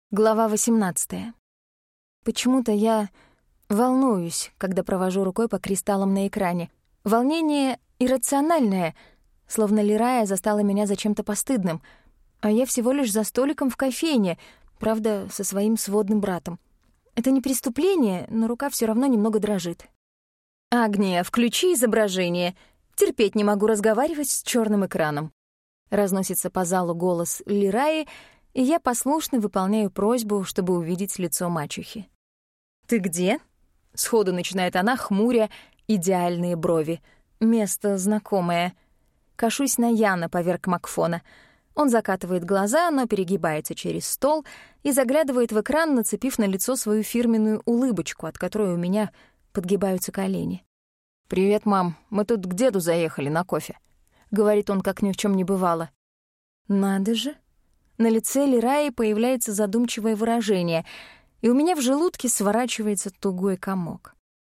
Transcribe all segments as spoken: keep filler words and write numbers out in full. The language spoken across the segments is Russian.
Глава восемнадцатая. Почему-то я волнуюсь, когда провожу рукой по кристаллам на экране. Волнение иррациональное, словно Лирая застала меня за чем-то постыдным, а я всего лишь за столиком в кофейне, правда, со своим сводным братом. Это не преступление, но рука все равно немного дрожит. «Агния, включи изображение. Терпеть не могу разговаривать с черным экраном». Разносится по залу голос Лираи, и я послушно выполняю просьбу, чтобы увидеть лицо мачехи. «Ты где?» — сходу начинает она, хмуря идеальные брови. Место знакомое. Кашусь на Яна поверх Макфона. Он закатывает глаза, но перегибается через стол и заглядывает в экран, нацепив на лицо свою фирменную улыбочку, от которой у меня подгибаются колени. «Привет, мам. Мы тут к деду заехали на кофе», — говорит он, как ни в чем не бывало. «Надо же». На лице Лираи появляется задумчивое выражение, и у меня в желудке сворачивается тугой комок.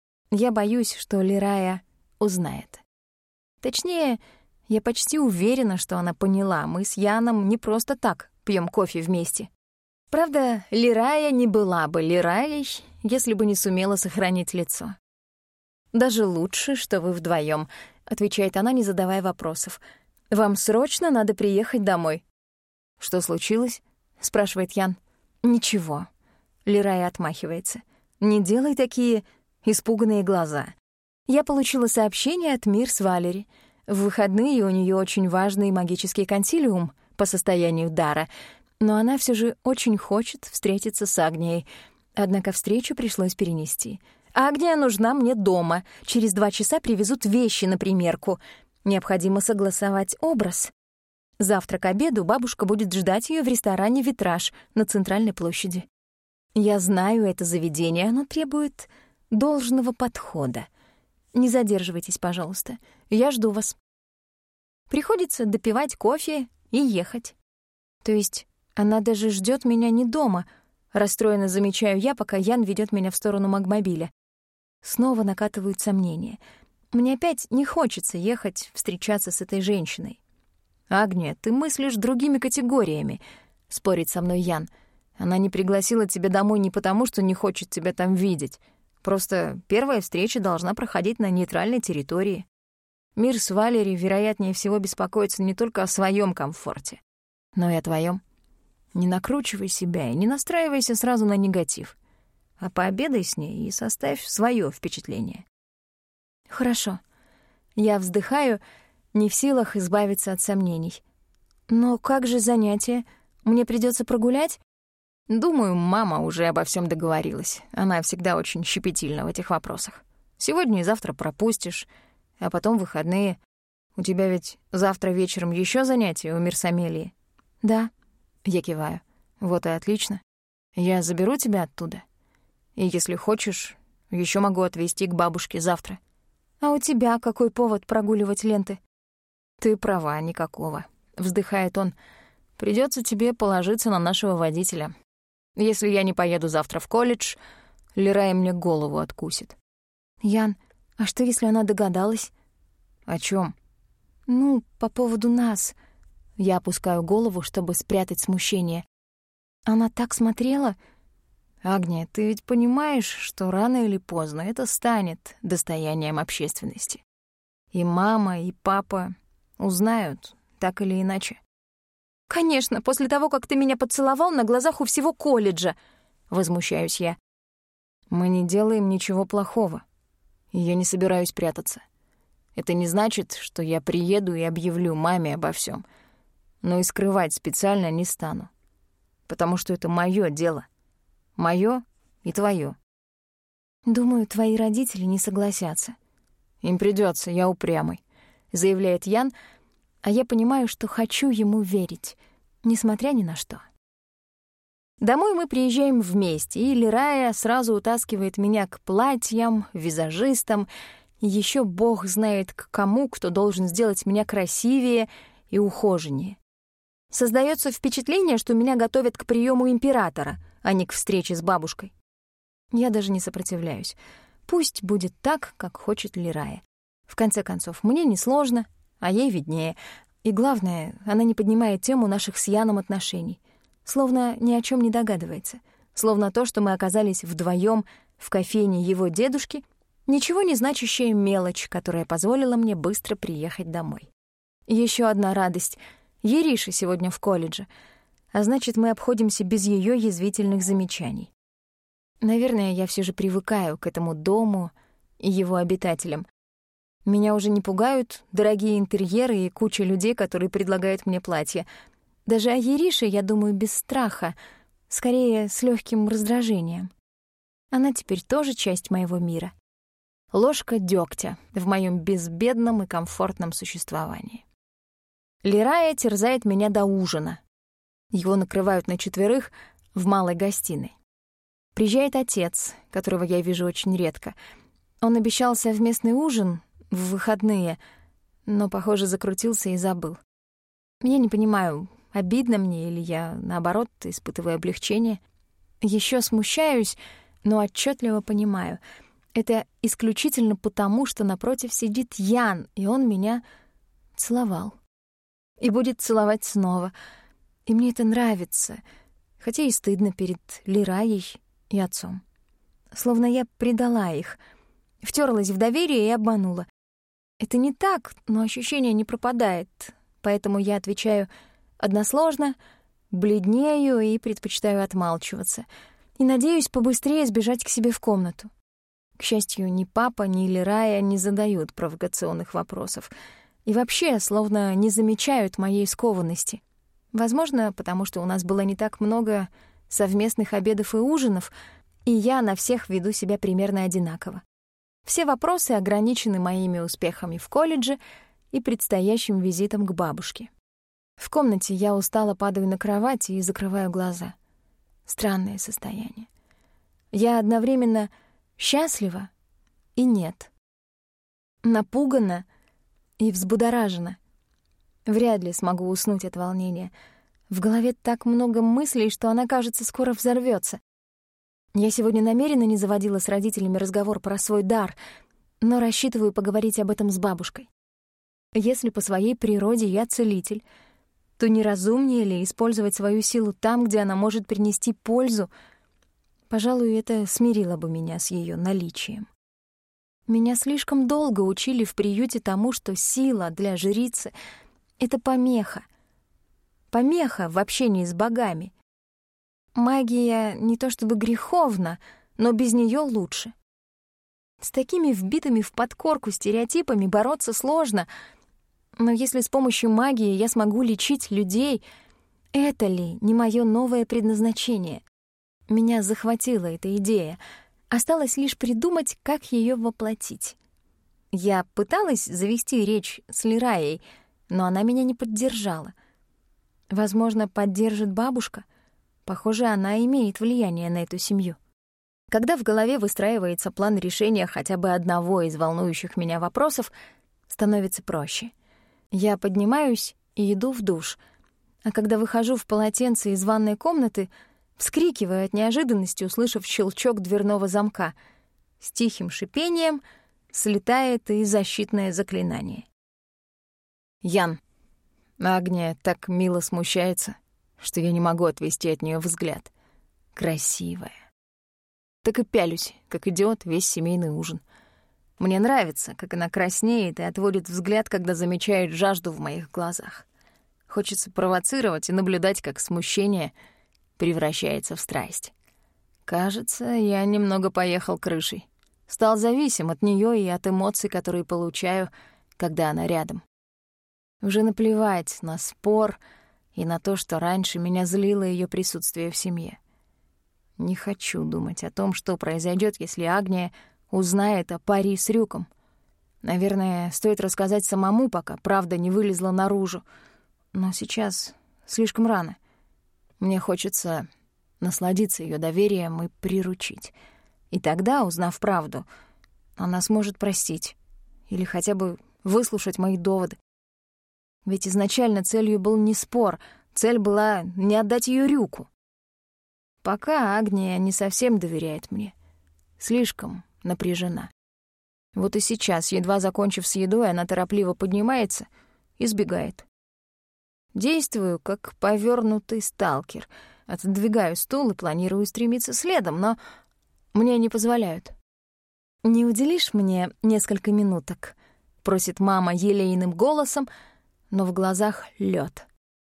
Я боюсь, что Лирая узнает. Точнее, я почти уверена, что она поняла, мы с Яном не просто так пьем кофе вместе. Правда, Лирая не была бы Лираей, если бы не сумела сохранить лицо. «Даже лучше, что вы вдвоем, отвечает она, не задавая вопросов. «Вам срочно надо приехать домой». «Что случилось?» — спрашивает Ян. «Ничего». Лирая отмахивается. «Не делай такие испуганные глаза. Я получила сообщение от Мирс Валери. В выходные у нее очень важный магический консилиум по состоянию дара, но она все же очень хочет встретиться с Агнией. Однако встречу пришлось перенести. Агния нужна мне дома. Через два часа привезут вещи на примерку. Необходимо согласовать образ. Завтра к обеду бабушка будет ждать ее в ресторане «Витраж» на Центральной площади. Я знаю это заведение, оно требует должного подхода. Не задерживайтесь, пожалуйста. Я жду вас. Приходится допивать кофе и ехать. То есть она даже ждет меня не дома. Расстроенно замечаю я, пока Ян ведет меня в сторону магмобиля. Снова накатывают сомнения. Мне опять не хочется ехать встречаться с этой женщиной. «Агния, ты мыслишь другими категориями», — спорит со мной Ян. «Она не пригласила тебя домой не потому, что не хочет тебя там видеть. Просто первая встреча должна проходить на нейтральной территории. Мирс Валери, вероятнее всего, беспокоится не только о своем комфорте, но и о твоем. Не накручивай себя и не настраивайся сразу на негатив, а пообедай с ней и составь свое впечатление». «Хорошо». Я вздыхаю, не в силах избавиться от сомнений. «Но как же занятия? Мне придется прогулять?» Думаю, мама уже обо всем договорилась. Она всегда очень щепетильна в этих вопросах. Сегодня и завтра пропустишь, а потом выходные. У тебя ведь завтра вечером еще занятия у Мирсамелии? «Да», — я киваю. «Вот и отлично. Я заберу тебя оттуда. И если хочешь, еще могу отвезти к бабушке завтра». «А у тебя какой повод прогуливать ленты?» «Ты права, никакого», — вздыхает он. «Придется тебе положиться на нашего водителя. Если я не поеду завтра в колледж, Лирая мне голову откусит». «Ян, а что, если она догадалась?» «О чем? «Ну, по поводу нас». Я опускаю голову, чтобы спрятать смущение. «Она так смотрела?» «Агния, ты ведь понимаешь, что рано или поздно это станет достоянием общественности. И мама, и папа узнают, так или иначе». «Конечно, после того, как ты меня поцеловал на глазах у всего колледжа», — возмущаюсь я. «Мы не делаем ничего плохого, и я не собираюсь прятаться. Это не значит, что я приеду и объявлю маме обо всем, но и скрывать специально не стану, потому что это моё дело, моё и твоё». «Думаю, твои родители не согласятся». «Им придётся, я упрямый», — заявляет Ян, а я понимаю, что хочу ему верить, несмотря ни на что. Домой мы приезжаем вместе, и Лирая сразу утаскивает меня к платьям, визажистам, и ещё бог знает к кому, кто должен сделать меня красивее и ухоженнее. Создаётся впечатление, что меня готовят к приёму императора, а не к встрече с бабушкой. Я даже не сопротивляюсь. Пусть будет так, как хочет Лирая. В конце концов, мне несложно, а ей виднее. И главное, она не поднимает тему наших с Яном отношений. словно ни о чем не догадывается, словно то, что мы оказались вдвоем в кофейне его дедушки, ничего не значащая мелочь, которая позволила мне быстро приехать домой. Еще одна радость — Ериша сегодня в колледже, а значит, мы обходимся без ее язвительных замечаний. Наверное, я все же привыкаю к этому дому и его обитателям. Меня уже не пугают дорогие интерьеры и куча людей, которые предлагают мне платья. Даже о Ерише я думаю без страха, скорее с легким раздражением. Она теперь тоже часть моего мира. Ложка дегтя в моем безбедном и комфортном существовании. Лирая терзает меня до ужина. Его накрывают на четверых в малой гостиной. Приезжает отец, которого я вижу очень редко. Он обещал совместный ужин в выходные, но, похоже, закрутился и забыл. Я не понимаю, обидно мне или я, наоборот, испытываю облегчение. Еще смущаюсь, но отчетливо понимаю. Это исключительно потому, что напротив сидит Ян, и он меня целовал. И будет целовать снова. И мне это нравится, хотя и стыдно перед Лираей и отцом. Словно я предала их, втерлась в доверие и обманула. Это не так, но ощущение не пропадает, поэтому я отвечаю односложно, бледнею и предпочитаю отмалчиваться. И надеюсь побыстрее сбежать к себе в комнату. К счастью, ни папа, ни Лирая не задают провокационных вопросов. И вообще, словно не замечают моей скованности. Возможно, потому что у нас было не так много совместных обедов и ужинов, и я на всех веду себя примерно одинаково. Все вопросы ограничены моими успехами в колледже и предстоящим визитом к бабушке. В комнате я устало падаю на кровать и закрываю глаза. Странное состояние. Я одновременно счастлива и нет. Напугана и взбудоражена. Вряд ли смогу уснуть от волнения. В голове так много мыслей, что она, кажется, скоро взорвётся. Я сегодня намеренно не заводила с родителями разговор про свой дар, но рассчитываю поговорить об этом с бабушкой. Если по своей природе я целитель, то неразумнее ли использовать свою силу там, где она может принести пользу? Пожалуй, это смирило бы меня с её наличием. Меня слишком долго учили в приюте тому, что сила для жрицы — это помеха. Помеха в общении с богами. Магия не то чтобы греховна, но без неё лучше. С такими вбитыми в подкорку стереотипами бороться сложно, но если с помощью магии я смогу лечить людей, это ли не моё новое предназначение? Меня захватила эта идея. Осталось лишь придумать, как её воплотить. Я пыталась завести речь с Лираей, но она меня не поддержала. Возможно, поддержит бабушка. Похоже, она имеет влияние на эту семью. Когда в голове выстраивается план решения хотя бы одного из волнующих меня вопросов, становится проще. Я поднимаюсь и иду в душ, а когда выхожу в полотенце из ванной комнаты, вскрикиваю от неожиданности, услышав щелчок дверного замка. С тихим шипением слетает и защитное заклинание. Ян. Агния так мило смущается, что я не могу отвести от неё взгляд. Красивая. Так и пялюсь, как идиот, весь семейный ужин. Мне нравится, как она краснеет и отводит взгляд, когда замечает жажду в моих глазах. Хочется провоцировать и наблюдать, как смущение превращается в страсть. Кажется, я немного поехал крышей. Стал зависим от неё и от эмоций, которые получаю, когда она рядом. Уже наплевать на спор и на то, что раньше меня злило её присутствие в семье. Не хочу думать о том, что произойдёт, если Агния узнает о паре с Рюком. Наверное, стоит рассказать самому, пока правда не вылезла наружу. Но сейчас слишком рано. Мне хочется насладиться её доверием и приручить. И тогда, узнав правду, она сможет простить или хотя бы выслушать мои доводы. Ведь изначально целью был не спор, цель была не отдать её Рюку. Пока Агния не совсем доверяет мне. Слишком напряжена. Вот и сейчас, едва закончив с едой, она торопливо поднимается и сбегает. Действую, как повёрнутый сталкер. Отодвигаю стул и планирую стремиться следом, но мне не позволяют. «Не уделишь мне несколько минуток?» — просит мама елейным голосом, но в глазах лёд.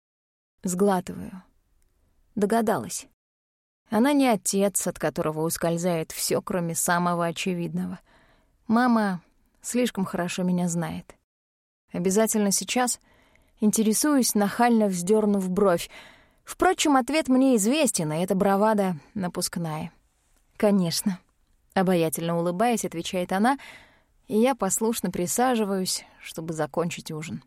Сглатываю. Догадалась. Она не отец, от которого ускользает всё, кроме самого очевидного. Мама слишком хорошо меня знает. Обязательно сейчас интересуюсь, нахально вздёрнув бровь. Впрочем, ответ мне известен, и эта бравада напускная. «Конечно», — обаятельно улыбаясь, отвечает она, и я послушно присаживаюсь, чтобы закончить ужин.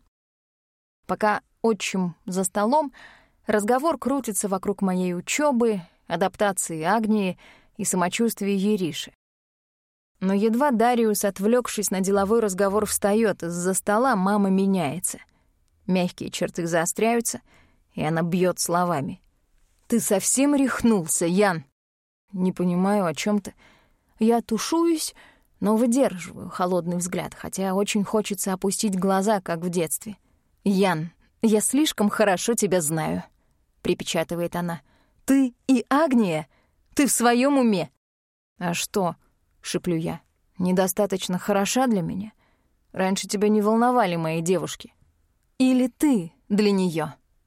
Пока отчим за столом, разговор крутится вокруг моей учёбы, адаптации Агнии и самочувствия Ериши. Но едва Дариус, отвлёкшись на деловой разговор, встаёт из-за стола, мама меняется. Мягкие черты заостряются, и она бьёт словами. «Ты совсем рехнулся, Ян?» «Не понимаю, о чём ты». Я тушуюсь, но выдерживаю холодный взгляд, хотя очень хочется опустить глаза, как в детстве. «Ян, я слишком хорошо тебя знаю», — припечатывает она. «Ты и Агния? Ты в своём уме?» «А что?» — шиплю я. «Недостаточно хороша для меня? Раньше тебя не волновали мои девушки». «Или ты для неё?»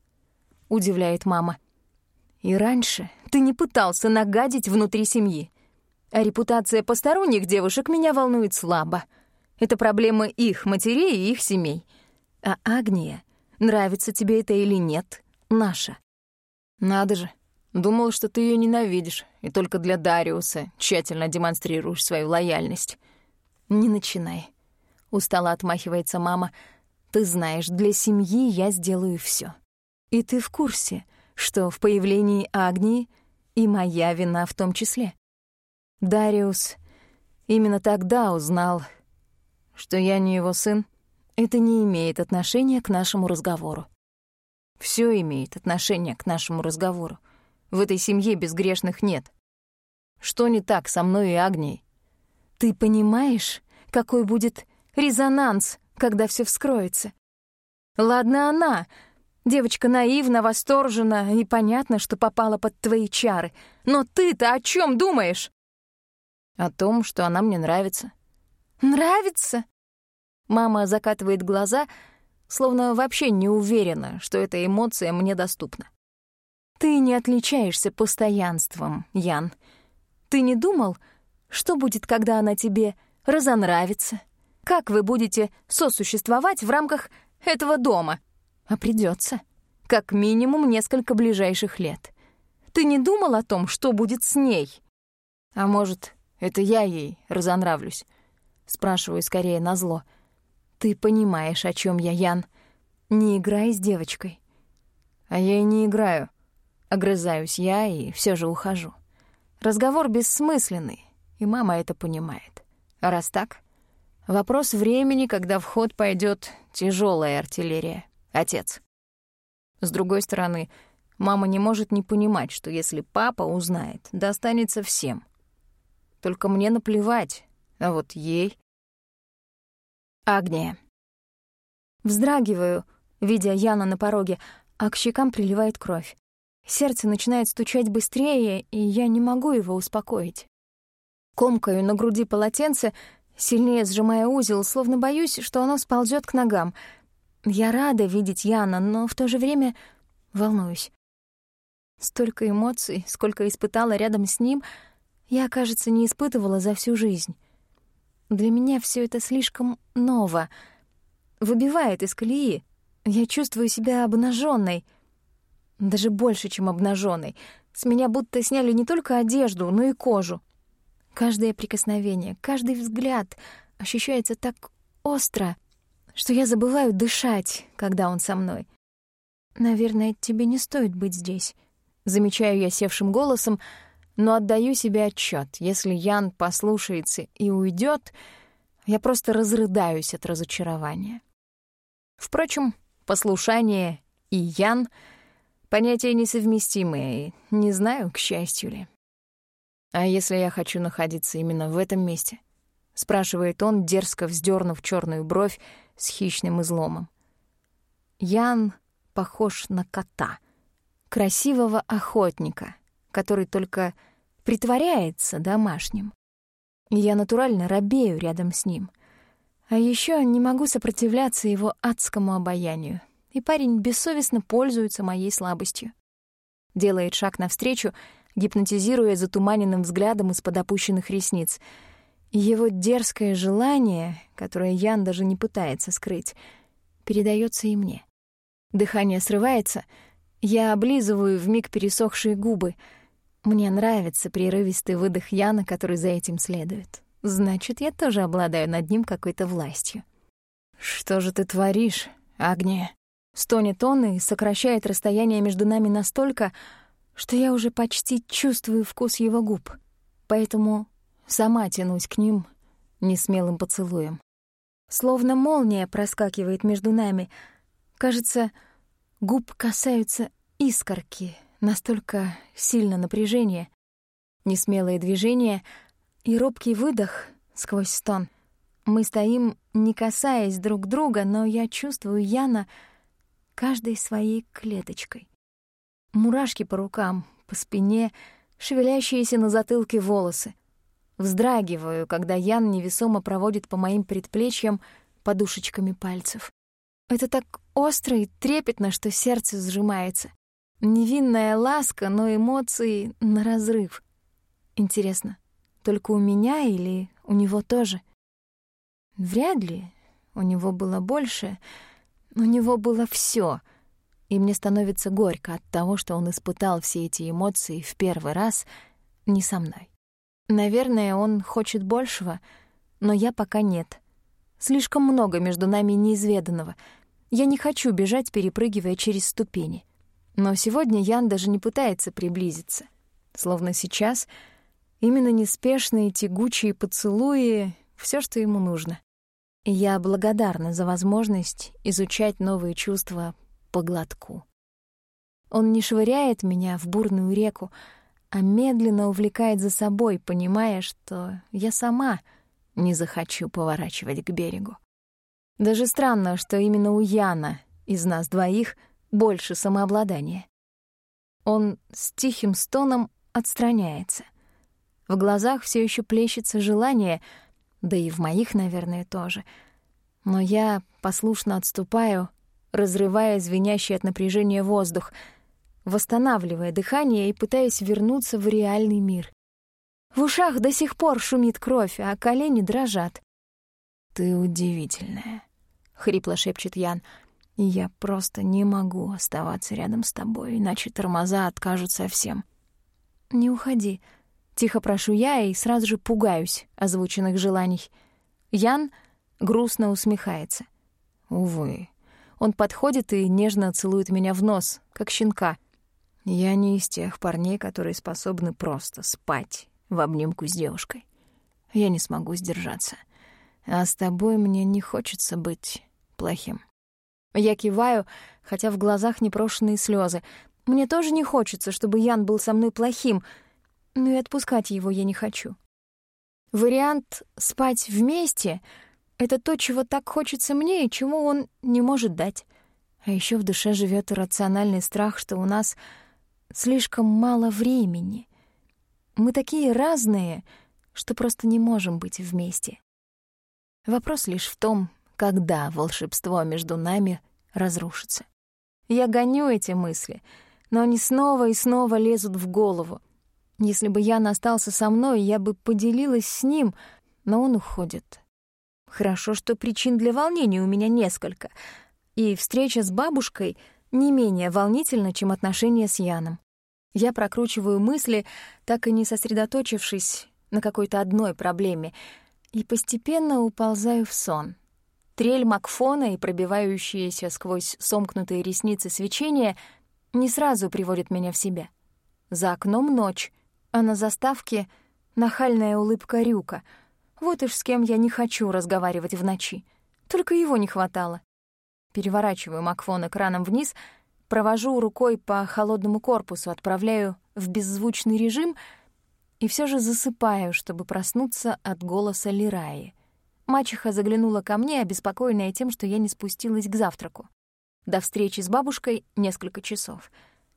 — удивляет мама. «И раньше ты не пытался нагадить внутри семьи. А репутация посторонних девушек меня волнует слабо. Это проблема их матерей и их семей. А Агния, нравится тебе это или нет, наша». «Надо же, думал, что ты её ненавидишь, и только для Дариуса тщательно демонстрируешь свою лояльность». «Не начинай», — устало отмахивается мама. «Ты знаешь, для семьи я сделаю всё. И ты в курсе, что в появлении Агнии и моя вина в том числе. Дариус именно тогда узнал, что я не его сын. Это не имеет отношения к нашему разговору». «Всё имеет отношение к нашему разговору. В этой семье безгрешных нет. Что не так со мной и Агнией?» «Ты понимаешь, какой будет резонанс, когда всё вскроется? Ладно она, девочка наивна, восторжена, и понятно, что попала под твои чары. Но ты-то о чём думаешь?» «О том, что она мне нравится». «Нравится?» Мама закатывает глаза, словно вообще не уверена, что эта эмоция мне доступна. «Ты не отличаешься постоянством, Ян. Ты не думал, что будет, когда она тебе разонравится? Как вы будете сосуществовать в рамках этого дома? А придётся. Как минимум несколько ближайших лет. Ты не думал о том, что будет с ней?» «А может, это я ей разонравлюсь?» Спрашиваю скорее назло. «Ты понимаешь, о чём я, Ян. Не играй с девочкой». «А я и не играю». Огрызаюсь я и всё же ухожу. Разговор бессмысленный, и мама это понимает. А раз так, вопрос времени, когда в ход пойдёт тяжёлая артиллерия. Отец. С другой стороны, мама не может не понимать, что если папа узнает, достанется всем. Только мне наплевать, а вот ей... Агния. Вздрагиваю, видя Яна на пороге, а к щекам приливает кровь. Сердце начинает стучать быстрее, и я не могу его успокоить. Комкаю на груди полотенце, сильнее сжимая узел, словно боюсь, что оно сползёт к ногам. Я рада видеть Яна, но в то же время волнуюсь. Столько эмоций, сколько испытала рядом с ним, я, кажется, не испытывала за всю жизнь. Для меня всё это слишком ново, выбивает из колеи. Я чувствую себя обнажённой, даже больше, чем обнажённой. С меня будто сняли не только одежду, но и кожу. Каждое прикосновение, каждый взгляд ощущается так остро, что я забываю дышать, когда он со мной. «Наверное, тебе не стоит быть здесь», — замечаю я севшим голосом, но отдаю себе отчёт. Если Ян послушается и уйдёт, я просто разрыдаюсь от разочарования. Впрочем, послушание и Ян — понятия несовместимые, и не знаю, к счастью ли. «А если я хочу находиться именно в этом месте?» — спрашивает он, дерзко вздёрнув чёрную бровь с хищным изломом. Ян похож на кота. красивого охотника, который только притворяется домашним. И я натурально робею рядом с ним. А еще не могу сопротивляться его адскому обаянию, и парень бессовестно пользуется моей слабостью. Делает шаг навстречу, гипнотизируя затуманенным взглядом из-под опущенных ресниц. И его дерзкое желание, которое Ян даже не пытается скрыть, передается и мне. Дыхание срывается, я облизываю вмиг пересохшие губы. Мне нравится прерывистый выдох Яна, который за этим следует. Значит, я тоже обладаю над ним какой-то властью. «Что же ты творишь, Агния?» Стонет он и сокращает расстояние между нами настолько, что я уже почти чувствую вкус его губ. Поэтому сама тянусь к ним несмелым поцелуем. Словно молния проскакивает между нами. Кажется, губ касаются искорки, настолько сильно напряжение. Несмелые движения и робкий выдох сквозь стон. Мы стоим, не касаясь друг друга, но я чувствую Яна каждой своей клеточкой. Мурашки по рукам, по спине, шевелящиеся на затылке волосы. Вздрагиваю, когда Ян невесомо проводит по моим предплечьям подушечками пальцев. Это так остро и трепетно, что сердце сжимается. Невинная ласка, но эмоции наразрыв. Интересно, только у меня или у него тоже? Вряд ли. У него было больше. У него было всё. И мне становится горько от того, что он испытал все эти эмоции в первый раз не со мной. Наверное, он хочет большего, но я пока нет. Слишком много между нами неизведанного. Я не хочу бежать, перепрыгивая через ступени. Но сегодня Ян даже не пытается приблизиться. Словно сейчас именно неспешные тягучие поцелуи — всё, что ему нужно. И я благодарна за возможность изучать новые чувства по глотку. Он не швыряет меня в бурную реку, а медленно увлекает за собой, понимая, что я сама не захочу поворачивать к берегу. Даже странно, что именно у Яна из нас двоих больше самообладания. Он с тихим стоном отстраняется. В глазах все еще плещется желание, да и в моих, наверное, тоже. Но я послушно отступаю, разрывая звенящий от напряжения воздух, восстанавливая дыхание и пытаясь вернуться в реальный мир. В ушах до сих пор шумит кровь, а колени дрожат. «Ты удивительная», — хрипло шепчет Ян, — «и я просто не могу оставаться рядом с тобой, иначе тормоза откажут совсем». «Не уходи», — тихо прошу я и сразу же пугаюсь озвученных желаний. Ян грустно усмехается. «Увы». Он подходит и нежно целует меня в нос, как щенка. Я не из тех парней, которые способны просто спать в обнимку с девушкой. Я не смогу сдержаться. А с тобой мне не хочется быть плохим. Я киваю, хотя в глазах непрошенные слезы. Мне тоже не хочется, чтобы Ян был со мной плохим, но и отпускать его я не хочу. Вариант «спать вместе» — это то, чего так хочется мне и чему он не может дать. А еще в душе живет иррациональный страх, что у нас слишком мало времени. Мы такие разные, что просто не можем быть вместе. Вопрос лишь в том, когда волшебство между нами разрушится. Я гоню эти мысли, но они снова и снова лезут в голову. Если бы Ян остался со мной, я бы поделилась с ним, но он уходит. Хорошо, что причин для волнения у меня несколько, и встреча с бабушкой не менее волнительна, чем отношения с Яном. Я прокручиваю мысли, так и не сосредоточившись на какой-то одной проблеме, и постепенно уползаю в сон. Трель Макфона и пробивающиеся сквозь сомкнутые ресницы свечения не сразу приводят меня в себя. За окном ночь, а на заставке нахальная улыбка Рюка. Вот уж с кем я не хочу разговаривать в ночи. Только его не хватало. Переворачиваю Макфон экраном вниз, провожу рукой по холодному корпусу, отправляю в беззвучный режим и все же засыпаю, чтобы проснуться от голоса Лираи. Мачеха заглянула ко мне, обеспокоенная тем, что я не спустилась к завтраку. До встречи с бабушкой несколько часов.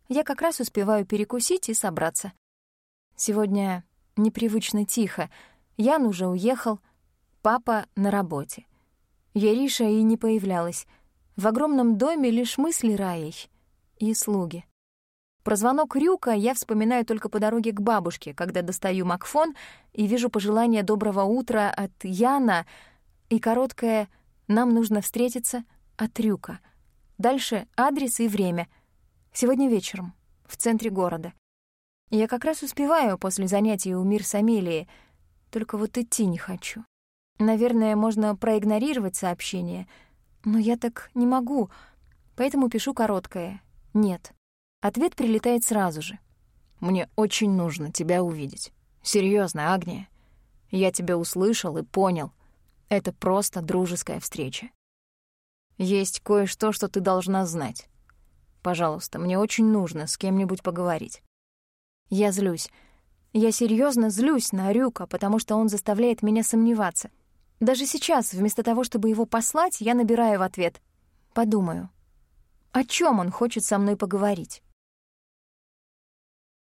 Я как раз успеваю перекусить и собраться. Сегодня непривычно тихо. Ян уже уехал, папа на работе. Яриша и не появлялась. В огромном доме лишь мы с Лираей и слуги. Про звонок Рюка я вспоминаю только по дороге к бабушке, когда достаю макфон и вижу пожелание доброго утра от Яна и короткое «нам нужно встретиться» от Рюка. Дальше адрес и время. Сегодня вечером, в центре города. Я как раз успеваю после занятий у Мир с Амелией, только вот идти не хочу. Наверное, можно проигнорировать сообщение, но я так не могу, поэтому пишу короткое «нет». Ответ прилетает сразу же. «Мне очень нужно тебя увидеть. Серьёзно, Агния. Я тебя услышал и понял. Это просто дружеская встреча. Есть кое-что, что ты должна знать. Пожалуйста, мне очень нужно с кем-нибудь поговорить». Я злюсь. Я серьёзно злюсь на Рюка, потому что он заставляет меня сомневаться. Даже сейчас, вместо того, чтобы его послать, я набираю в ответ «подумаю». О чём он хочет со мной поговорить?